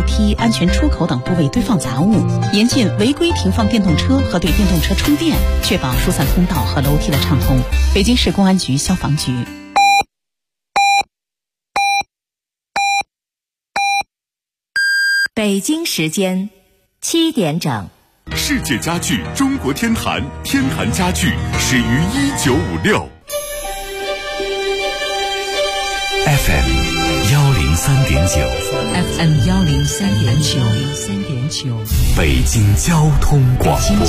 梯、安全出口等部位堆放杂物，严禁违规停放电动车和对电动车充电，确保疏散通道和楼梯的畅通。北京市公安局消防局。 北京时间7点整。 世界家具中国天坛，天坛家具始于1956。FM 103.9 北京交通广播。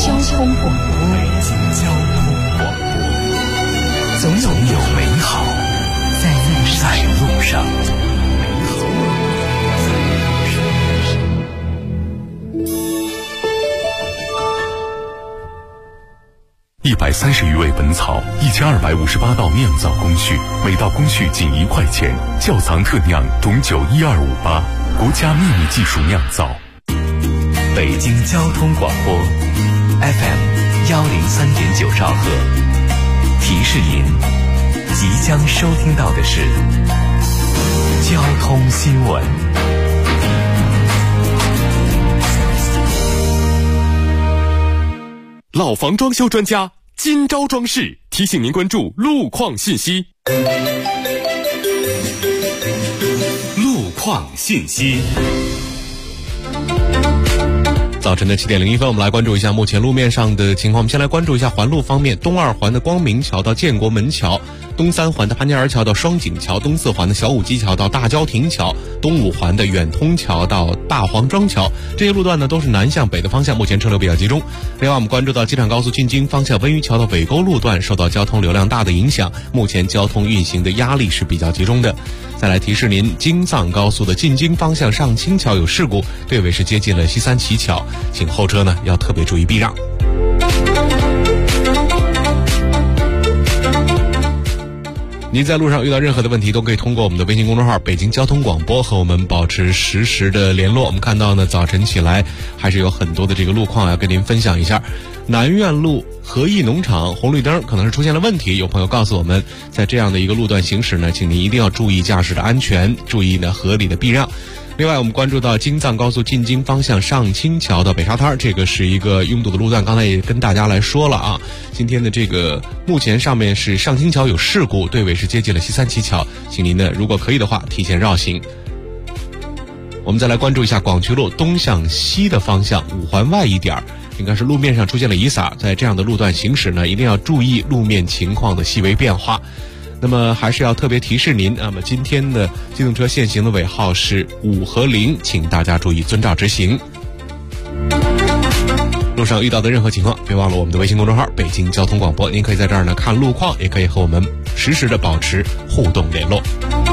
总有美好在路上。130余味本草，1258道酿造工序，每道工序仅1块钱。窖藏特酿董酒12588，国家秘密技术酿造。北京交通广播 FM 103.9兆赫，提示您即将收听到的是交通新闻。老房装修专家金招装饰提醒您关注路况信息。路况信息。早晨的7点01分，我们来关注一下目前路面上的情况。我们先来关注一下环路方面，东2环的光明桥到建国门桥，东3环的潘家园桥到双井桥，东4环的小武基桥到大郊亭桥，东5环的远通桥到大黄庄桥，这些路段呢都是南向北的方向，目前车流比较集中。另外我们关注到机场高速进京方向温榆桥到北沟路段受到交通流量大的影响，目前交通运行的压力是比较集中的。再来提示您，京藏高速的进京方向上清桥有事故，队尾是接近了西三旗桥，请后车呢要特别注意避让。您在路上遇到任何的问题，都可以通过我们的微信公众号北京交通广播和我们保持实时的联络。我们看到呢，早晨起来还是有很多的这个路况要跟您分享一下。南苑路和益农场红绿灯可能是出现了问题，有朋友告诉我们，在这样的一个路段行驶呢，请您一定要注意驾驶的安全，注意呢合理的避让。另外我们关注到京藏高速进京方向上清桥到北沙滩，这个是一个拥堵的路段，刚才也跟大家来说了啊。今天的这个目前上面是上清桥有事故，队尾是接近了西三旗桥，请您呢如果可以的话提前绕行。我们再来关注一下广渠路东向西的方向5环外一点，应该是路面上出现了遗撒，在这样的路段行驶呢，一定要注意路面情况的细微变化。那么还是要特别提示您，那么今天的机动车限行的尾号是5和0，请大家注意遵照执行。路上遇到的任何情况，别忘了我们的微信公众号北京交通广播，您可以在这儿呢看路况，也可以和我们实时的保持互动联络。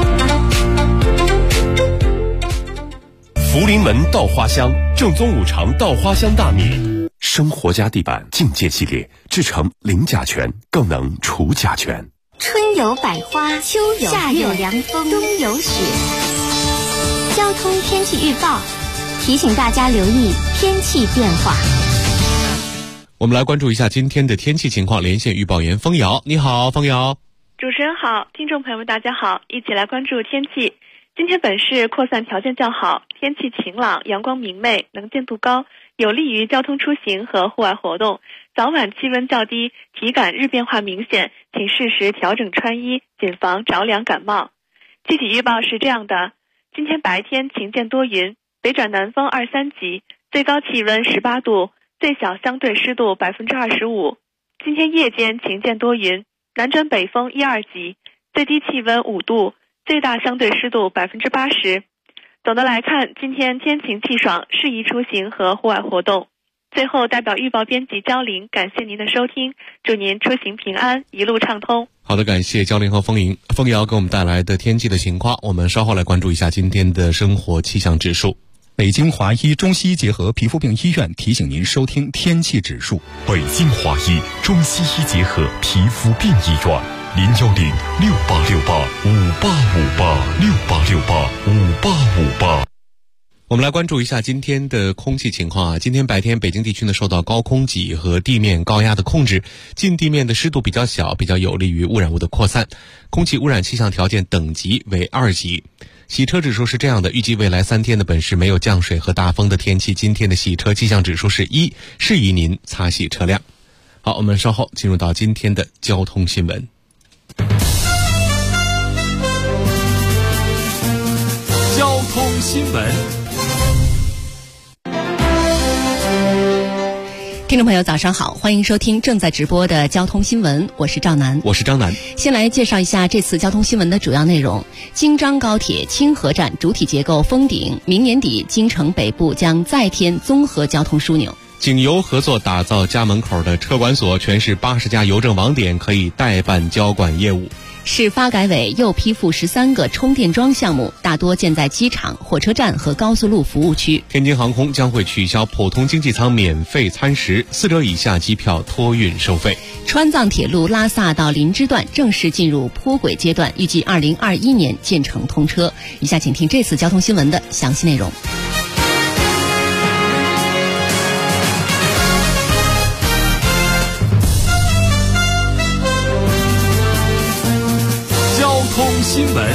福临门稻花香，正宗5常稻花香大米，生活家地板境界系列，制成零甲醛，更能除甲醛。 春有百花，秋有夏有凉风，冬有雪。交通天气预报提醒大家留意天气变化。 我们来关注一下今天的天气情况，连线预报员风瑶。你好，风瑶。 主持人好，听众朋友们大家好，一起来关注天气。今天本市扩散条件较好，天气晴朗，阳光明媚，能见度高，有利于交通出行和户外活动。早晚气温较低，体感日变化明显，请适时调整穿衣，谨防着凉感冒。气体预报是这样的：今天白天晴间多云，北转南风2-3级，最高气温18度，最小相对湿度25%。今天夜间晴间多云，南转北风1-2级，最低气温5度，最大相对湿度80%。总的来看，今天天晴气爽，适宜出行和户外活动。最后，代表预报编辑焦玲，感谢您的收听，祝您出行平安，一路畅通。 好的，感谢焦玲和风瑶给我们带来的天气的情况。我们稍后来关注一下今天的生活气象指数。 北京华医中西医结合皮肤病医院提醒您收听天气指数。 北京华医中西医结合皮肤病医院，010-6868-5858，6868-5858。我们来关注一下今天的空气情况啊。今天白天北京地区呢受到高空脊和地面高压的控制，近地面的湿度比较小，比较有利于污染物的扩散，空气污染气象条件等级为2级。 洗车指数是这样的，预计未来3天的本市没有降水和大风的天气，今天的洗车气象指数是1，适宜您擦洗车辆。好，我们稍后进入到今天的交通新闻。 交通新闻。 听众朋友早上好，欢迎收听正在直播的交通新闻，我是赵楠， 我是张楠。 先来介绍一下这次交通新闻的主要内容。京张高铁清河站主体结构封顶，明年底京城北部将再添综合交通枢纽。 景邮合作打造家门口的车管所，全市80家邮政网点可以代办交管业务。 市发改委又批复13个充电桩项目，大多建在机场、火车站和高速路服务区。 天津航空将会取消普通经济舱免费餐食，4折以下机票托运收费。 川藏铁路拉萨到林芝段正式进入铺轨阶段，预计2021年建成通车。以下请听这次交通新闻的详细内容。 新闻。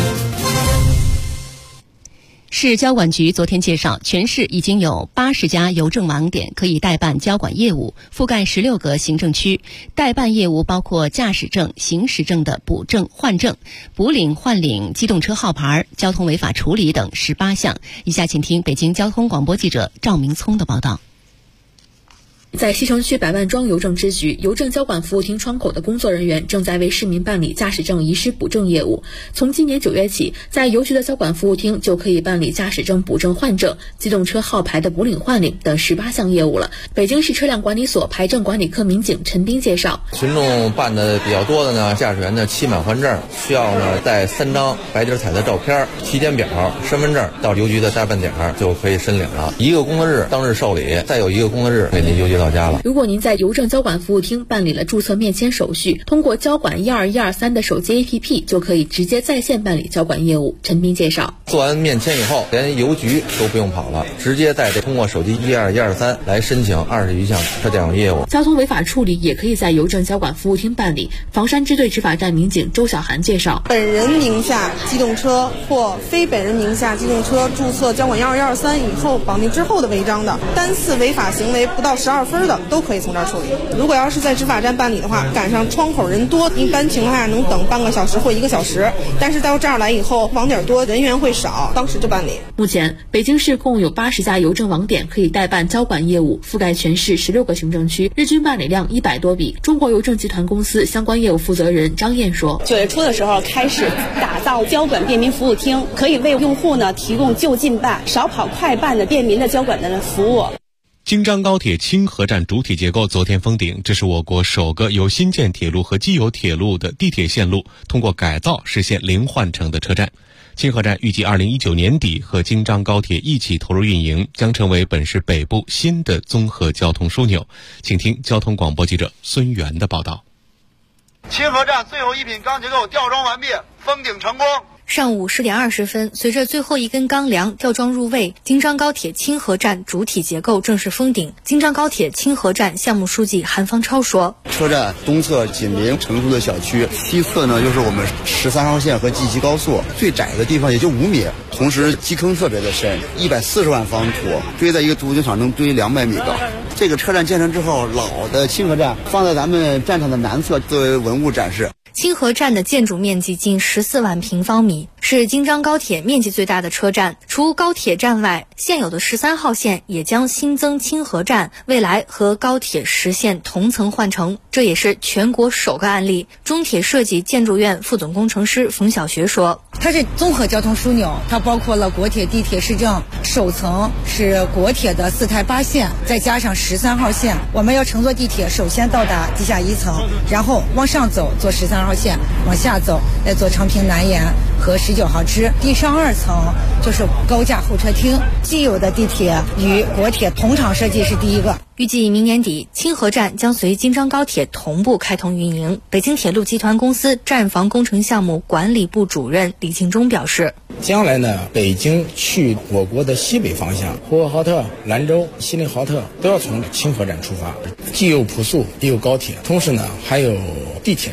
市交管局昨天介绍，全市已经有80家邮政网点可以代办交管业务，覆盖16个行政区。代办业务包括驾驶证、行驶证的补证、换证、补领、换领机动车号牌、交通违法处理等18项。以下请听北京交通广播记者赵明聪的报道。 在西城区百万庄邮政支局邮政交管服务厅窗口的工作人员正在为市民办理驾驶证遗失补证业务。从今年9月起，在邮局的交管服务厅就可以办理驾驶证补证换证、机动车号牌的补领换领等18项业务了。北京市车辆管理所牌证管理科民警陈斌介绍， 群众办的比较多的呢，驾驶员的期满换证需要呢带3张白底彩的照片、体检表、身份证到邮局的代办点就可以申领了。1个工作日当日受理，再有1个工作日给您邮局到家了。 如果您在邮政交管服务厅办理了注册面签手续，通过交管12123的手机 APP 就可以直接在线办理交管业务。陈斌介绍， 做完面签以后，连邮局都不用跑了，直接通过手机12123来申请20余项车检网业务。 交通违法处理也可以在邮政交管服务厅办理。房山支队执法站民警周小涵介绍， 本人名下机动车或非本人名下机动车注册交管12123以后绑定之后的违章的，单次违法行为不到12分的都可以从这儿处理。如果要是在执法站办理的话，赶上窗口人多，一般情况下能等半个小时或1个小时，但是到这儿来以后网点多，人员会少，当时就办理。 目前北京市共有80家邮政网点可以代办交管业务，覆盖全市16个行政区，日均办理量100多笔。中国邮政集团公司相关业务负责人张燕说 ，9月初的时候开始打造交管便民服务厅，可以为用户呢提供就近办、少跑快办的便民的交管的服务。 京张高铁清河站主体结构昨天封顶，这是我国首个由新建铁路和既有铁路的地铁线路通过改造实现零换乘的车站。清河站预计2019年底和京张高铁一起投入运营，将成为本市北部新的综合交通枢纽。请听交通广播记者孙源的报道。 清河站最后一品钢结构吊装完毕，封顶成功。 上午10点20分，随着最后一根钢梁吊装入位，京张高铁清河站主体结构正式封顶。京张高铁清河站项目书记韩方超说， 车站东侧紧邻成都的小区，西侧呢就是我们13号线和G7高速，最窄的地方也就5米，同时基坑特别的深，140万方土堆在一个足球场能堆200米高。这个车站建成之后，老的清河站放在咱们站场的南侧作为文物展示。 清河站的建筑面积近14万平方米，是京张高铁面积最大的车站。除高铁站外，现有的13号线也将新增清河站，未来和高铁实现同层换乘，这也是全国首个案例。中铁设计建筑院副总工程师冯小学说， 它是综合交通枢纽，它包括了国铁、地铁、市政，首层是国铁的4台8线，再加上13号线。我们要乘坐地铁，首先到达地下1层，然后往上走坐13号线，往下走来坐昌平南延和19号支。地上2层就是高架候车厅。既有的地铁与国铁同场设计是第一个。 预计明年底，清河站将随京张高铁同步开通运营。北京铁路集团公司站房工程项目管理部主任李庆忠表示， 将来呢，北京去我国的西北方向，呼和浩特、兰州、锡林浩特都要从清河站出发，既有普速也有高铁，同时呢还有地铁站。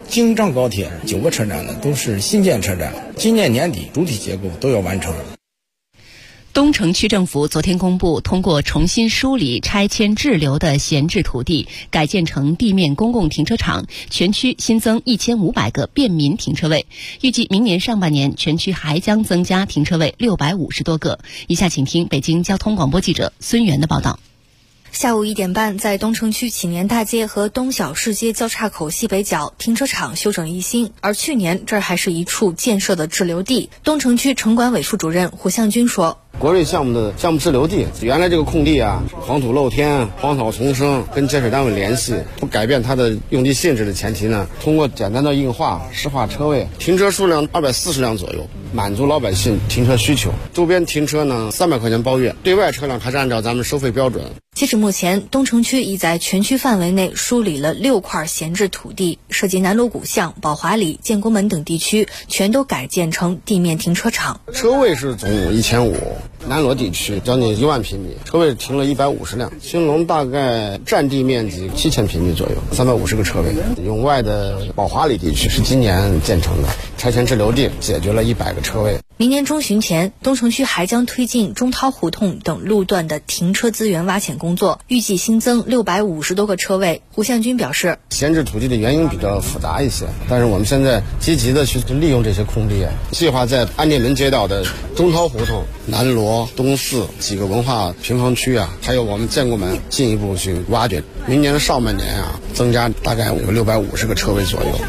京张高铁9个车站呢都是新建车站，今年年底主体结构都要完成。 东城区政府昨天公布，通过重新梳理拆迁滞留的闲置土地，改建成地面公共停车场，全区新增1500个便民停车位。预计明年上半年，全区还将增加停车位650多个。以下请听北京交通广播记者孙源的报道。 下午1点半，在东城区启年大街和东小市街交叉口西北角停车场修整一新，而去年这儿还是一处建设的滞留地。东城区城管委副主任胡向军说， 国瑞项目的项目滞留地，原来这个空地啊，黄土露天，荒草丛生，跟建设单位联系，不改变它的用地性质的前提呢，通过简单的硬化、实化车位，停车数量240辆左右，满足老百姓停车需求。周边停车呢300块钱包月，对外车辆还是按照咱们收费标准。 截止目前，东城区已在全区范围内梳理了6块闲置土地，涉及南锣鼓巷、宝华里、建国门等地区，全都改建成地面停车场。 车位是总1500，南锣地区将近1万平米，车位停了150辆。兴隆大概占地面积7000平米左右，350个车位。永外的宝华里地区是今年建成的，拆迁滞留地解决了100个车位。 明年中旬前，东城区还将推进中涛胡同等路段的停车资源挖潜工作，预计新增650多个车位。胡向军表示， 闲置土地的原因比较复杂一些，但是我们现在积极的去利用这些空地，计划在安定门街道的中涛胡同、南锣、东四几个文化平房区啊，还有我们建国门进一步去挖掘。明年上半年啊，增加大概有650个车位左右。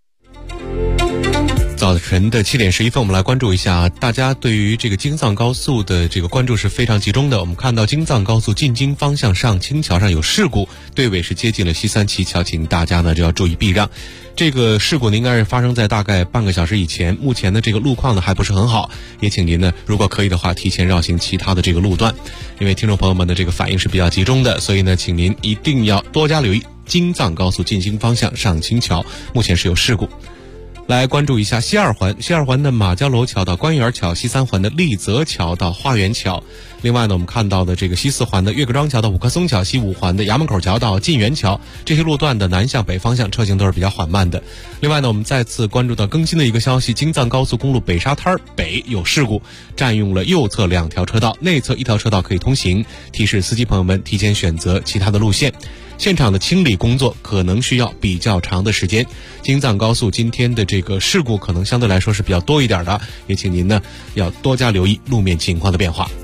早晨的7点11分，我们来关注一下，大家对于这个京藏高速的这个关注是非常集中的。我们看到京藏高速进京方向上清桥上有事故，队尾是接近了西三旗桥，请大家呢就要注意避让。这个事故呢应该是发生在大概半个小时以前，目前的这个路况呢还不是很好，也请您呢如果可以的话提前绕行其他的这个路段。因为听众朋友们的这个反应是比较集中的，所以呢请您一定要多加留意京藏高速进京方向上清桥目前是有事故。来关注一下西二环的马家楼桥到官园桥，西三环的丽泽桥到花园桥。另外呢，我们看到的这个西四环的岳各庄桥到五棵松桥，西五环的衙门口桥到晋源桥，这些路段的南向北方向车行都是比较缓慢的。另外呢，我们再次关注到更新的一个消息，京藏高速公路北沙滩北有事故，占用了右侧2条车道，内侧1条车道可以通行，提示司机朋友们提前选择其他的路线。现场的清理工作可能需要比较长的时间。京藏高速今天的这个事故可能相对来说是比较多一点的，也请您呢要多加留意路面情况的变化。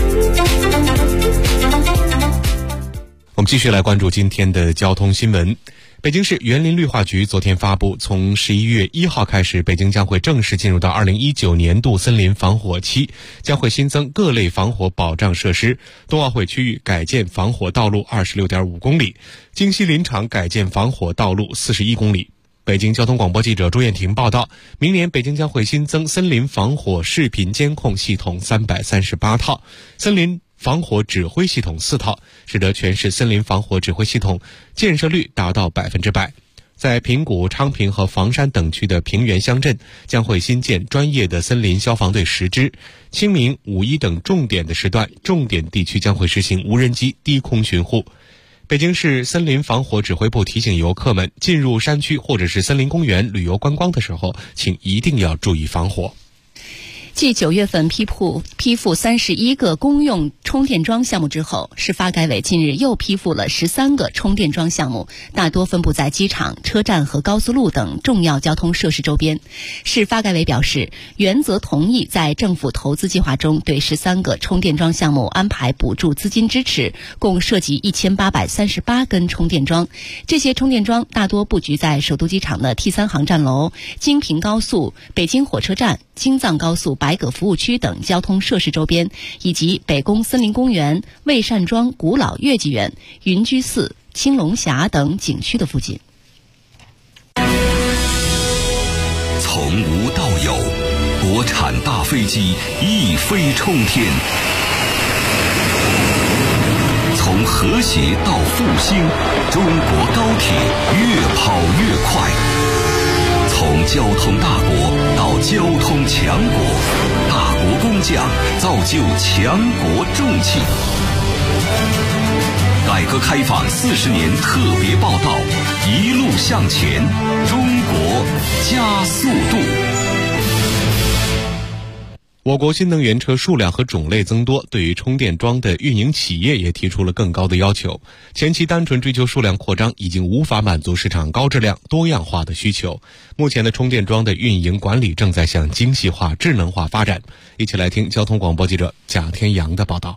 我们继续来关注今天的交通新闻。北京市园林绿化局昨天发布，从11月1号开始，北京将会正式进入到2019年度森林防火期，将会新增各类防火保障设施。冬奥会区域改建防火道路26.5公里，京西林场改建防火道路41公里。北京交通广播记者朱艳婷报道，明年北京将会新增森林防火视频监控系统338套，森林防火指挥系统4套，使得全市森林防火指挥系统建设率达到100%。在平谷、昌平和房山等区的平原乡镇，将会新建专业的森林消防队10支。清明、五一等重点的时段，重点地区将会实行无人机低空巡护。北京市森林防火指挥部提醒游客们，进入山区或者是森林公园旅游观光的时候，请一定要注意防火。 继9月份批复31个公用充电桩项目之后，市发改委近日又批复了13个充电桩项目，大多分布在机场、车站和高速路等重要交通设施周边。市发改委表示，原则同意在政府投资计划中对13个充电桩项目安排补助资金支持，共涉及1838根充电桩。这些充电桩大多布局在首都机场的 T3航站楼、京平高速、北京火车站、京藏高速白葛服务区等交通设施周边，以及北宫森林公园、魏善庄古老月季园、云居寺、青龙峡等景区的附近。 从无到有，国产大飞机一飞冲天；从和谐到复兴，中国高铁越跑越快。从交通大国到交通强国，大国工匠造就强国重器。改革开放40年特别报道，一路向前，中国加速度。 我国新能源车数量和种类增多，对于充电桩的运营企业也提出了更高的要求。前期单纯追求数量扩张，已经无法满足市场高质量、多样化的需求。目前的充电桩的运营管理正在向精细化、智能化发展。一起来听交通广播记者贾天阳的报道。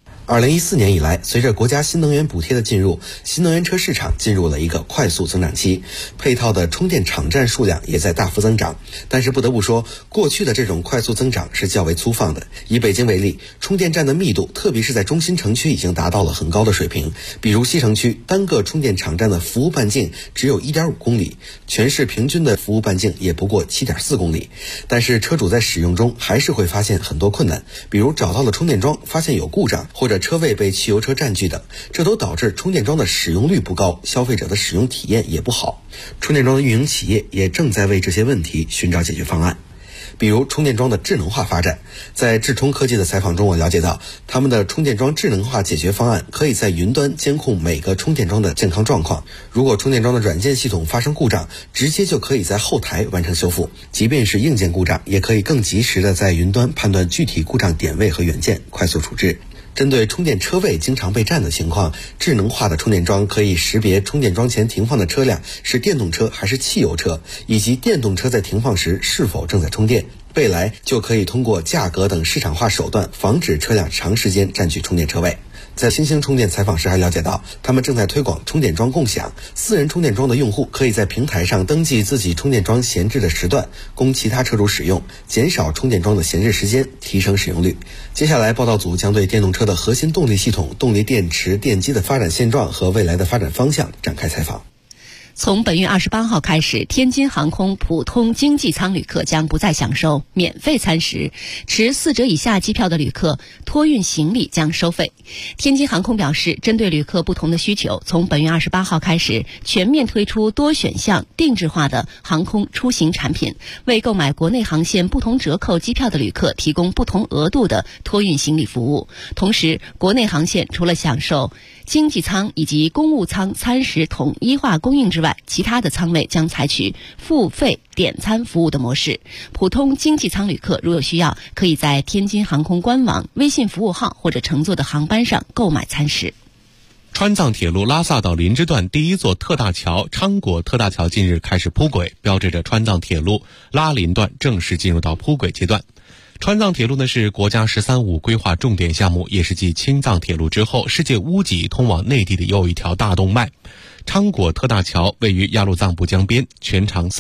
2014年以来，随着国家新能源补贴的进入，新能源车市场进入了一个快速增长期，配套的充电场站数量也在大幅增长。但是不得不说，过去的这种快速增长是较为粗放的。以北京为例，充电站的密度，特别是在中心城区已经达到了很高的水平。比如西城区，单个充电场站的服务半径只有 1.5 公里，全市平均的服务半径也不过 7.4 公里。但是车主在使用中还是会发现很多困难，比如找到了充电桩，发现有故障，或者车位被汽油车占据等，这都导致充电桩的使用率不高，消费者的使用体验也不好。充电桩的运营企业也正在为这些问题寻找解决方案。比如充电桩的智能化发展，在智通科技的采访中，我了解到他们的充电桩智能化解决方案可以在云端监控每个充电桩的健康状况，如果充电桩的软件系统发生故障，直接就可以在后台完成修复，即便是硬件故障，也可以更及时的在云端判断具体故障点位和元件，快速处置。针对充电车位经常被占的情况，智能化的充电桩可以识别充电桩前停放的车辆是电动车还是汽油车，以及电动车在停放时是否正在充电。未来就可以通过价格等市场化手段，防止车辆长时间占据充电车位。在新兴充电采访时还了解到，他们正在推广充电桩共享，私人充电桩的用户可以在平台上登记自己充电桩闲置的时段，供其他车主使用，减少充电桩的闲置时间，提升使用率。接下来报道组将对电动车的核心动力系统、动力电池、电机的发展现状和未来的发展方向展开采访。 从本月28号开始，天津航空普通经济舱旅客将不再享受免费餐食，持4折以下机票的旅客托运行李将收费。天津航空表示，针对旅客不同的需求，从本月28号开始，全面推出多选项定制化的航空出行产品，为购买国内航线不同折扣机票的旅客提供不同额度的托运行李服务。同时，国内航线除了享受经济舱以及公务舱餐食统一化供应之外，其他的舱位将采取付费点餐服务的模式。普通经济舱旅客如有需要，可以在天津航空官网、微信服务号或者乘坐的航班上购买餐食。 川藏铁路拉萨到林芝段第一座特大桥昌果特大桥近日开始铺轨，标志着川藏铁路拉林段正式进入到铺轨阶段。川藏铁路呢是国家“15+5”规划重点项目，也是继青藏铁路之后世界屋脊通往内地的又一条大动脉。昌果特大桥位于雅鲁藏布江边，全长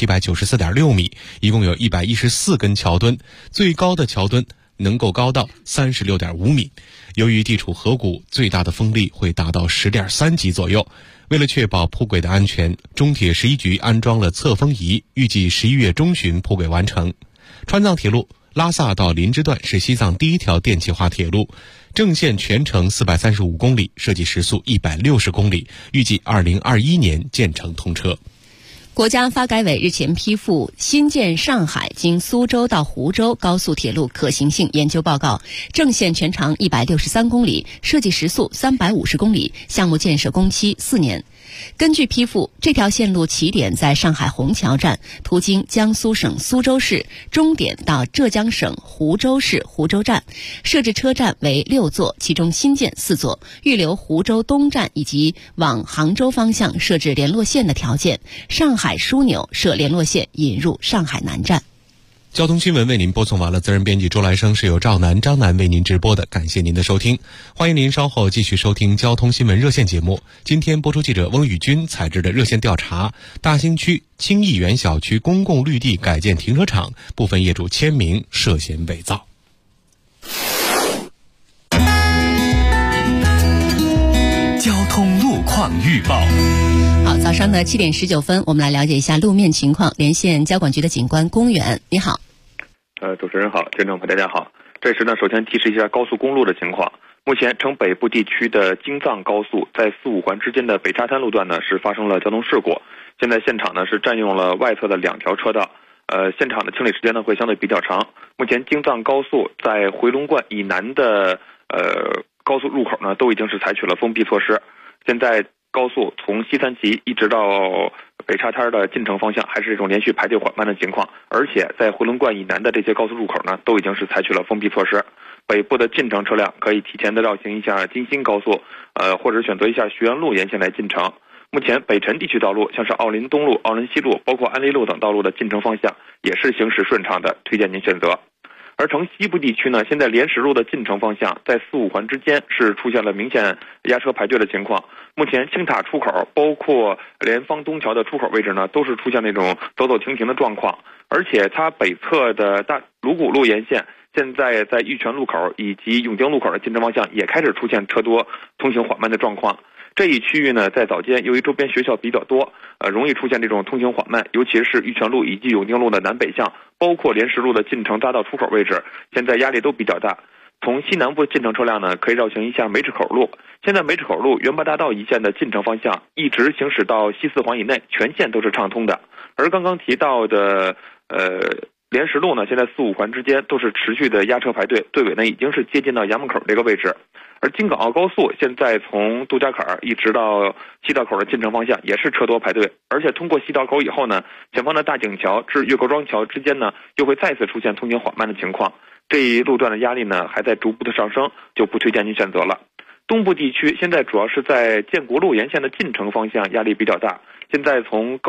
3794.6米，一共有114根桥墩，最高的桥墩能够高到36.5米。由于地处河谷，最大的风力会达到10.3级左右。为了确保铺轨的安全，中铁11局安装了测风仪，预计11月中旬铺轨完成。川藏铁路拉萨到林芝段是西藏第一条电气化铁路，正线全程435公里，设计时速160公里，预计2021年建成通车。 国家发改委日前批复新建上海经苏州到湖州高速铁路可行性研究报告，正线全长163公里，设计时速350公里，项目建设工期4年。根据批复，这条线路起点在上海虹桥站，途经江苏省苏州市，终点到浙江省湖州市湖州站，设置车站为6座，其中新建4座，预留湖州东站以及往杭州方向设置联络线的条件。上海枢纽设联络线引入上海南站。 交通新闻为您播送完了，责任编辑周来生，是由赵楠、张楠为您直播的，感谢您的收听。欢迎您稍后继续收听交通新闻热线节目。今天播出记者翁宇军采制的热线调查：大兴区清义园小区公共绿地改建停车场部分业主签名涉嫌伪造。 交通路况预报。 好，早上的7点19分，我们来了解一下路面情况。连线交管局的警官龚远，你好。 主持人好，听众朋友大家好。这时呢，首先提示一下高速公路的情况。目前城北部地区的京藏高速在4、5环之间的北沙滩路段呢是发生了交通事故，现在现场呢是占用了外侧的2条车道，现场的清理时间呢会相对比较长。目前京藏高速在回龙观以南的高速入口呢都已经是采取了封闭措施。现在高速从西三旗一直到北岔滩的进城方向还是这种连续排队缓慢的情况，而且在回龙观以南的这些高速入口呢，都已经是采取了封闭措施。北部的进城车辆可以提前的绕行一下京新高速，或者选择一下徐园路沿线来进城。目前北辰地区道路，像是奥林东路、奥林西路，包括安利路等道路的进城方向也是行驶顺畅的，推荐您选择。而城西部地区呢，现在莲石路的进城方向在4、5环之间是出现了明显压车排队的情况。目前青塔出口，包括莲芳东桥的出口位置呢，都是出现那种走走停停的状况。而且它北侧的鲁谷路沿线，现在在玉泉路口以及永定路口的进城方向也开始出现车多、通行缓慢的状况。这一区域呢，在早间由于周边学校比较多，容易出现这种通行缓慢，尤其是玉泉路以及永定路的南北向，包括莲石路的进城匝道出口位置，现在压力都比较大。从西南部进城车辆呢，可以绕行一下梅池口路。现在梅池口路元博大道一线的进城方向，一直行驶到西4环以内，全线都是畅通的。而刚刚提到的莲石路呢，现在4、5环之间都是持续的压车排队，队尾呢已经是接近到衙门口这个位置。而京港澳高速现在从杜家坎一直到西道口的进城方向也是车多排队，而且通过西道口以后呢，前方的大井桥至岳各庄桥之间呢，又会再次出现通行缓慢的情况。这一路段的压力呢还在逐步的上升，就不推荐您选择了。东部地区现在主要是在建国路沿线的进城方向压力比较大，现在从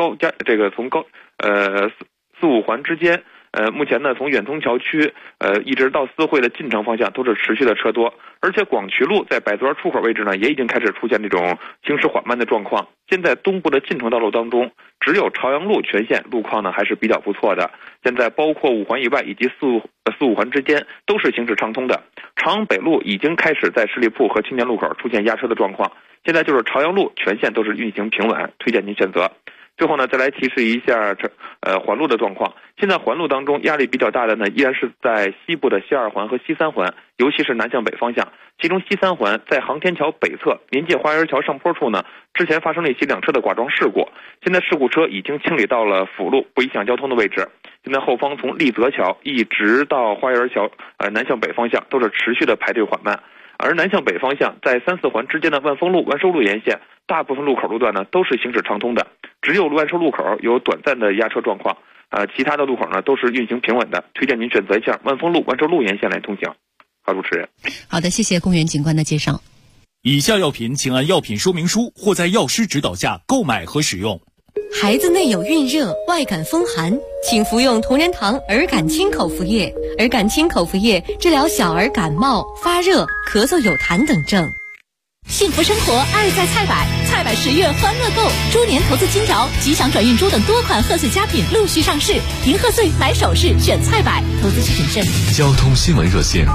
4、5环之间。目前呢，从远通桥区一直到四惠的进城方向都是持续的车多，而且广渠路在百子园出口位置呢，也已经开始出现这种行驶缓慢的状况。现在东部的进城道路当中，只有朝阳路全线路况呢还是比较不错的。现在包括5环以外以及4、5环之间都是行驶畅通的。朝阳北路已经开始在十里铺和青年路口出现压车的状况，现在就是朝阳路全线都是运行平稳，推荐您选择。最后呢，再来提示一下环路的状况。现在环路当中压力比较大的呢，依然是在西部的西2环和西3环，尤其是南向北方向。其中西3环在航天桥北侧临界花园桥上坡处呢，之前发生了一起2车的剐撞事故，现在事故车已经清理到了辅路不影响交通的位置。现在后方从立泽桥一直到花园桥南向北方向都是持续的排队缓慢。而南向北方向在3、4环之间的万丰路、万寿路沿线，大部分路口路段呢都是行驶畅通的，只有万寿路口有短暂的压车状况，其他的路口呢都是运行平稳的，推荐您选择一下万丰路、万寿路沿线来通行。好，主持人。 好的，谢谢公园警官的介绍。 以下药品请按药品说明书或在药师指导下购买和使用。 孩子内有孕热、外感风寒，请服用同仁堂儿感清口服液。儿感清口服液治疗小儿感冒、发热、咳嗽有痰等症。 幸福生活，爱在菜百，菜百10月欢乐购，猪年投资金条、吉祥转运猪等多款贺岁佳品陆续上市，迎贺岁买首饰选菜百，投资需谨慎。 交通新闻热线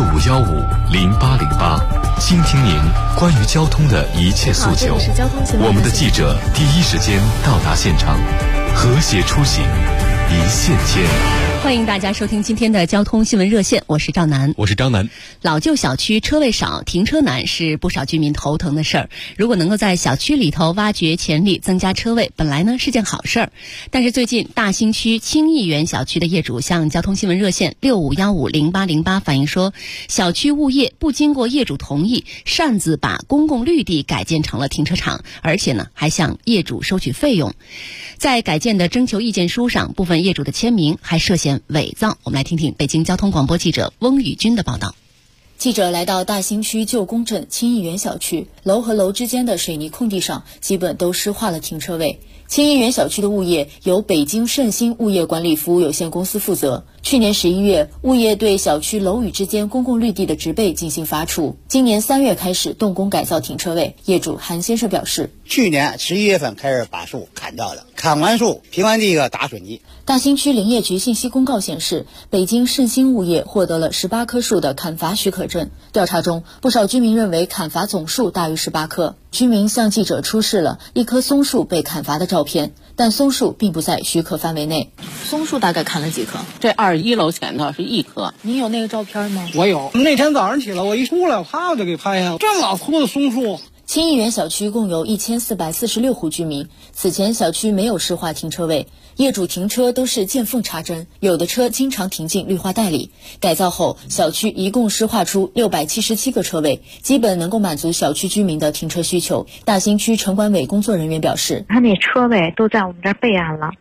65150808，倾听您关于交通的一切诉求。我们的记者第一时间到达现场，和谐出行，一线牵。 欢迎大家收听今天的交通新闻热线，我是赵楠， 我是张楠。 老旧小区车位少、停车难是不少居民头疼的事儿。如果能够在小区里头挖掘潜力、增加车位，本来呢是件好事儿。但是最近大兴区清逸园小区的业主向交通新闻热线65150808反映说，小区物业不经过业主同意，擅自把公共绿地改建成了停车场，而且呢还向业主收取费用。在改建的征求意见书上，部分业主的签名还涉嫌伪造。我们来听听北京交通广播记者翁宇军的报道。 记者来到大兴区旧宫镇清逸园小区，楼和楼之间的水泥空地上基本都湿化了停车位。清逸园小区的物业由北京盛兴物业管理服务有限公司负责。去年11月，物业对小区楼宇之间公共绿地的植被进行伐除。今年3月开始动工改造停车位。业主韩先生表示， 去年11月份开始把树砍掉的，砍完树平完地打水泥。 大兴区林业局信息公告显示，北京盛兴物业获得了18棵树的砍伐许可证。调查中，不少居民认为砍伐总数大于18棵。居民向记者出示了一棵松树被砍伐的照片，但松树并不在许可范围内。 松树大概砍了几棵？这21楼前头是1棵。 您有那个照片吗？ 我有。那天早上起来，我一出来，啪我就给拍下了。这么老粗的松树。 清漪园小区共有1446户居民，此前小区没有湿化停车位，业主停车都是见缝插针，有的车经常停进绿化带里。改造后，小区一共湿化出677个车位，基本能够满足小区居民的停车需求。大兴区城管委工作人员表示， 他那车位都在我们这儿备案了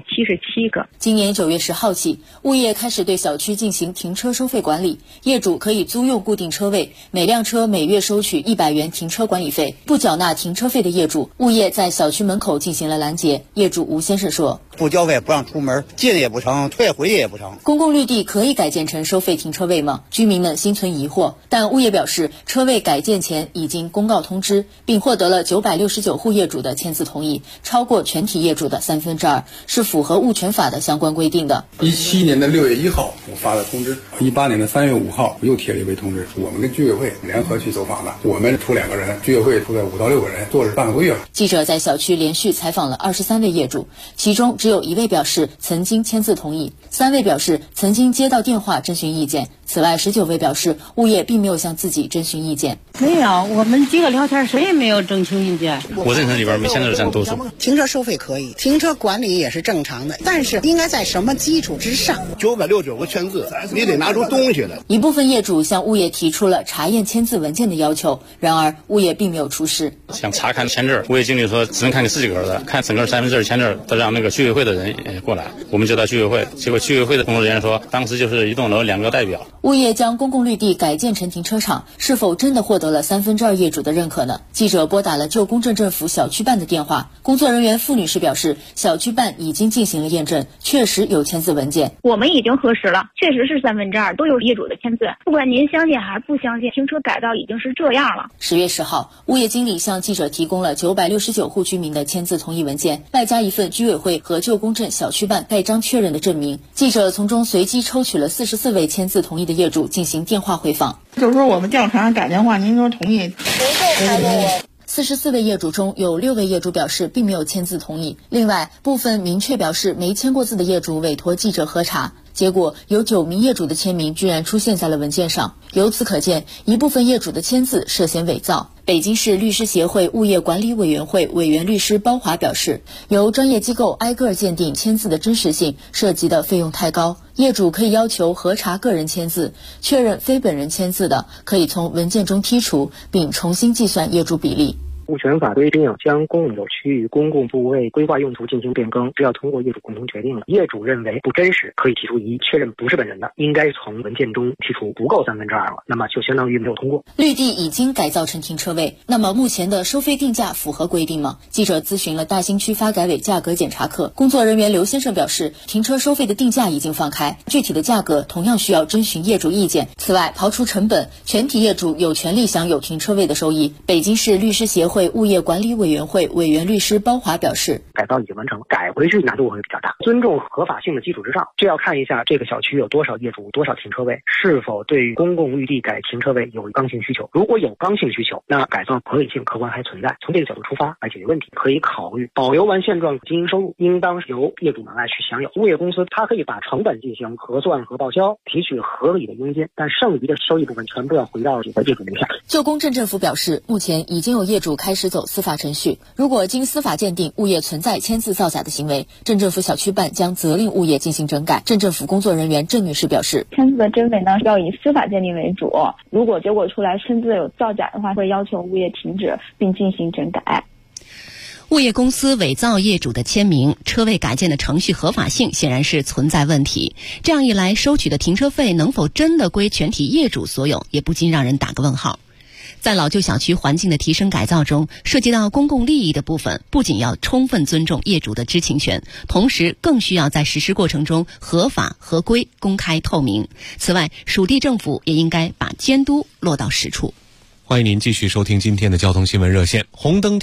677个。 今年9月10号起，物业开始对小区进行停车收费管理，业主可以租用固定车位，每辆车每月收取100元停车管理费。不缴纳停车费的业主，物业在小区门口进行了拦截。业主吴先生说， 不交费不让出门，进也不成，退回去也不成。 公共绿地可以改建成收费停车位吗？居民们心存疑惑，但物业表示，车位改建前已经公告通知，并获得了969户业主的签字同意，超过全体业主的2/3，是符合物权法的相关规定的。 17年的6月1号我发了通知，18年的3月5号我又贴了一回通知，我们跟居委会联合去走访的，我们出2个人，居委会出来5到6个人，做了半个多月了。 记者在小区连续采访了23位业主，其中只有1位表示曾经签字同意，3位表示曾经接到电话征询意见。此外19位表示物业并没有向自己征询意见。 没有，我们几个聊天谁也没有征求意见。 我认识里边现在是占多数。 停车收费可以，停车管理也是正常的，但是应该在什么基础之上 ？969个签字，你得拿出东西来。 一部分业主向物业提出了查验签字文件的要求，然而物业并没有出示。 想查看签字，物业经理说只能看你10几个的，看整个3/4签字都让那个居委会的人也过来，我们就到居委会，结果居委会的工作人员说，当时就是一栋楼2个代表。 物业将公共绿地改建成停车场，是否真的获得了2/3业主的认可呢？记者拨打了旧公镇政府小区办的电话，工作人员付女士表示，小区办已经进行了验证，确实有签字文件。 我们已经核实了，确实是2/3都有业主的签字。不管您相信还是不相信，停车改造已经是这样了。 10月10号，物业经理向记者提供了969户居民的签字同意文件，外加一份居委会和旧公镇小区办盖章确认的证明。记者从中随机抽取了44位签字同意的业主进行电话回访。 就是说我们调查打电话，您说同意 ？44位业主中有6位业主表示并没有签字同意，另外部分明确表示没签过字的业主委托记者核查，结果有9名业主的签名居然出现在了文件上，由此可见一部分业主的签字涉嫌伪造。北京市律师协会物业管理委员会委员律师包华表示，由专业机构挨个鉴定签字的真实性，涉及的费用太高，业主可以要求核查个人签字，确认非本人签字的，可以从文件中剔除，并重新计算业主比例。 物权法规定，将公有区域、公共部位规划用途进行变更，只要通过业主共同决定了，业主认为不真实，可以提出异议，确认不是本人的，应该从文件中剔除，不够2/3了，那么就相当于没有通过。 绿地已经改造成停车位，那么目前的收费定价符合规定吗？记者咨询了大兴区发改委价格检查课工作人员刘先生表示，停车收费的定价已经放开，具体的价格同样需要征询业主意见。此外，刨除成本，全体业主有权利享有停车位的收益。北京市律师协会物业管理委员会委员律师包华表示， 改造已经完成，改回去难度会比较大，尊重合法性的基础之上，这要看一下这个小区有多少业主，多少停车位，是否对于公共绿地改停车位有刚性需求。如果有刚性需求，那改造合理性客观还存在，从这个角度出发来解决问题，可以考虑保留完现状经营收入应当由业主们来去享有。物业公司它可以把成本进行核算和报销，提取合理的佣金，但剩余的收益部分全部要回到这个业主名下。 旧公镇政府表示，目前已经有业主开始走司法程序，如果经司法鉴定物业存在签字造假的行为，镇政府小区办将责令物业进行整改。镇政府工作人员郑女士表示， 签字的真伪呢要以司法鉴定为主，如果结果出来签字有造假的话，会要求物业停止并进行整改。 物业公司伪造业主的签名，车位改建的程序合法性显然是存在问题。这样一来，收取的停车费能否真的归全体业主所有，也不禁让人打个问号。在老旧小区环境的提升改造中，涉及到公共利益的部分，不仅要充分尊重业主的知情权，同时更需要在实施过程中合法合规、公开透明。此外，属地政府也应该把监督落到实处。 欢迎您继续收听今天的交通新闻热线。红灯